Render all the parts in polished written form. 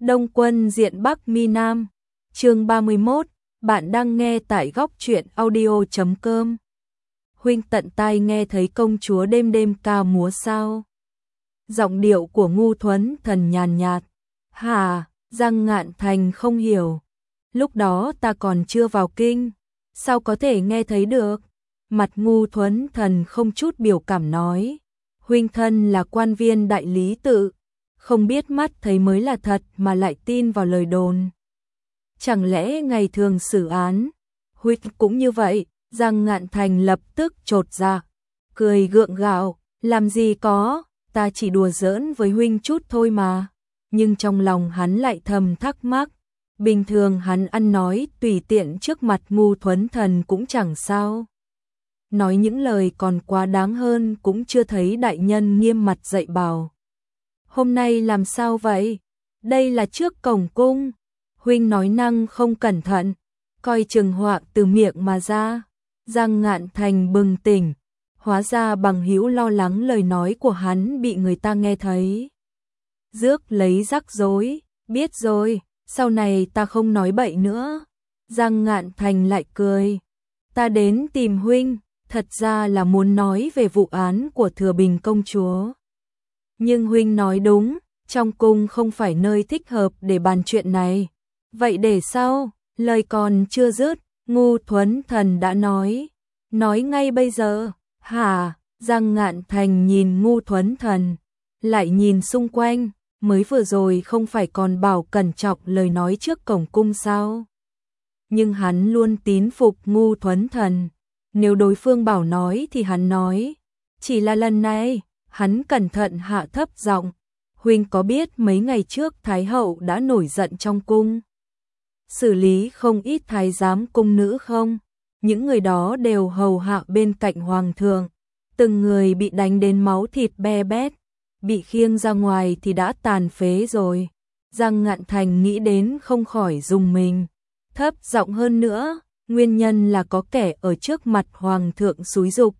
Đông Quân diện Bắc Mi Nam, chương 31, bạn đang nghe tại góc truyện audio.com. Huynh tận tai nghe thấy công chúa đêm đêm ca múa sao? Giọng điệu của Ngu Thuấn Thần nhàn nhạt. Hà, Giang Ngạn Thành không hiểu. Lúc đó ta còn chưa vào kinh, sao có thể nghe thấy được? Mặt Ngu Thuấn Thần không chút biểu cảm nói. Huynh thân là quan viên đại lý tự, không biết mắt thấy mới là thật mà lại tin vào lời đồn. Chẳng lẽ ngày thường xử án, huynh cũng như vậy? Giang Ngạn Thành lập tức chột dạ, cười gượng gạo, làm gì có, ta chỉ đùa giỡn với huynh chút thôi mà. Nhưng trong lòng hắn lại thầm thắc mắc, bình thường hắn ăn nói tùy tiện trước mặt Ngu Thuấn Thần cũng chẳng sao. Nói những lời còn quá đáng hơn cũng chưa thấy đại nhân nghiêm mặt dạy bảo. Hôm nay làm sao vậy? Đây là trước cổng cung. Huynh nói năng không cẩn thận, coi chừng họa từ miệng mà ra. Giang Ngạn Thành bừng tỉnh, hóa ra bằng hữu lo lắng lời nói của hắn bị người ta nghe thấy. Rước lấy rắc rối, biết rồi, sau này ta không nói bậy nữa. Giang Ngạn Thành lại cười. Ta đến tìm huynh, thật ra là muốn nói về vụ án của Thừa Bình công chúa. Nhưng huynh nói đúng, trong cung không phải nơi thích hợp để bàn chuyện này. Vậy để sau, lời còn chưa dứt, Ngu Thuấn Thần đã nói ngay bây giờ. Hả? Giang Ngạn Thành nhìn Ngu Thuấn Thần, lại nhìn xung quanh, mới vừa rồi không phải còn bảo cẩn trọng lời nói trước cổng cung sao? Nhưng hắn luôn tín phục Ngu Thuấn Thần, nếu đối phương bảo nói thì hắn nói. Chỉ là lần này, hắn cẩn thận hạ thấp giọng. Huynh có biết mấy ngày trước Thái hậu đã nổi giận trong cung, xử lý không ít thái giám cung nữ không? Những người đó đều hầu hạ bên cạnh hoàng thượng, từng người bị đánh đến máu thịt be bét, bị khiêng ra ngoài thì đã tàn phế rồi. Giang Ngạn Thành nghĩ đến không khỏi rùng mình, thấp giọng hơn nữa, nguyên nhân là có kẻ ở trước mặt hoàng thượng xúi giục,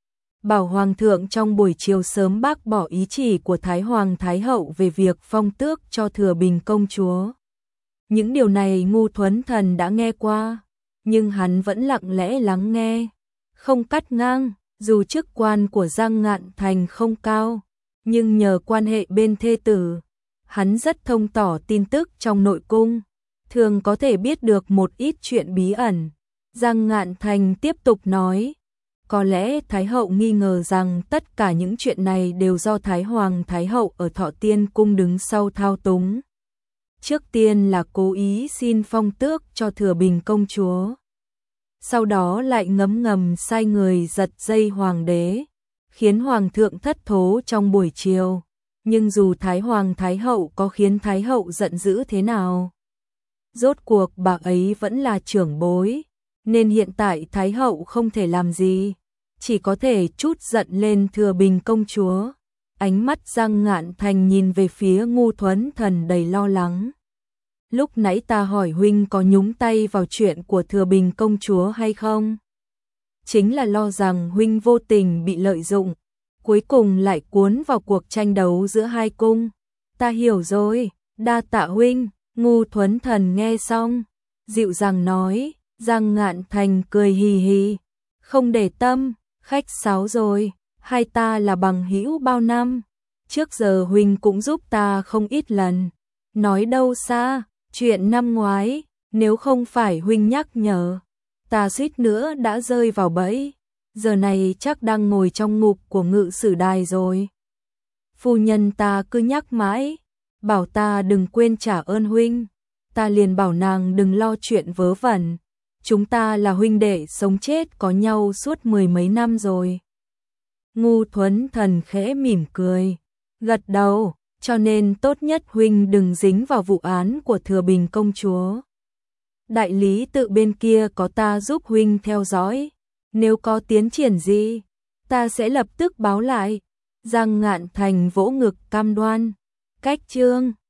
bảo hoàng thượng trong buổi chiều sớm bác bỏ ý chỉ của Thái Hoàng Thái Hậu về việc phong tước cho Thừa Bình công chúa. Những điều này Ngu Thuấn Thần đã nghe qua, nhưng hắn vẫn lặng lẽ lắng nghe, không cắt ngang. Dù chức quan của Giang Ngạn Thành không cao, nhưng nhờ quan hệ bên thê tử, hắn rất thông tỏ tin tức trong nội cung, thường có thể biết được một ít chuyện bí ẩn. Giang Ngạn Thành tiếp tục nói, có lẽ Thái hậu nghi ngờ rằng tất cả những chuyện này đều do Thái Hoàng Thái hậu ở Thọ Tiên cung đứng sau thao túng. Trước tiên là cố ý xin phong tước cho Thừa Bình công chúa, sau đó lại ngấm ngầm sai người giật dây hoàng đế, khiến hoàng thượng thất thố trong buổi chiều. Nhưng dù Thái Hoàng Thái hậu có khiến Thái hậu giận dữ thế nào, rốt cuộc bà ấy vẫn là trưởng bối, nên hiện tại Thái hậu không thể làm gì, chỉ có thể trút giận lên Thừa Bình công chúa. Ánh mắt Giang Ngạn Thành nhìn về phía Ngu Thuấn Thần đầy lo lắng. Lúc nãy ta hỏi huynh có nhúng tay vào chuyện của Thừa Bình công chúa hay không? Chính là lo rằng huynh vô tình bị lợi dụng, cuối cùng lại cuốn vào cuộc tranh đấu giữa hai cung. Ta hiểu rồi, đa tạ huynh. Ngu Thuấn Thần nghe xong, dịu dàng nói. Giang Ngạn Thành cười hì hì, không để tâm, khách sáo rồi, hai ta là bằng hữu bao năm, trước giờ huynh cũng giúp ta không ít lần. Nói đâu xa, chuyện năm ngoái, nếu không phải huynh nhắc nhở, ta suýt nữa đã rơi vào bẫy, giờ này chắc đang ngồi trong ngục của ngự sử đài rồi. Phu nhân ta cứ nhắc mãi, bảo ta đừng quên trả ơn huynh, ta liền bảo nàng đừng lo chuyện vớ vẩn. Chúng ta là huynh đệ sống chết có nhau suốt mười mấy năm rồi. Ngu Thuấn Thần khẽ mỉm cười, gật đầu, cho nên tốt nhất huynh đừng dính vào vụ án của Thừa Bình công chúa. Đại lý tự bên kia có ta giúp huynh theo dõi, nếu có tiến triển gì, ta sẽ lập tức báo lại. Giang Ngạn Thành vỗ ngực cam đoan. Cách chương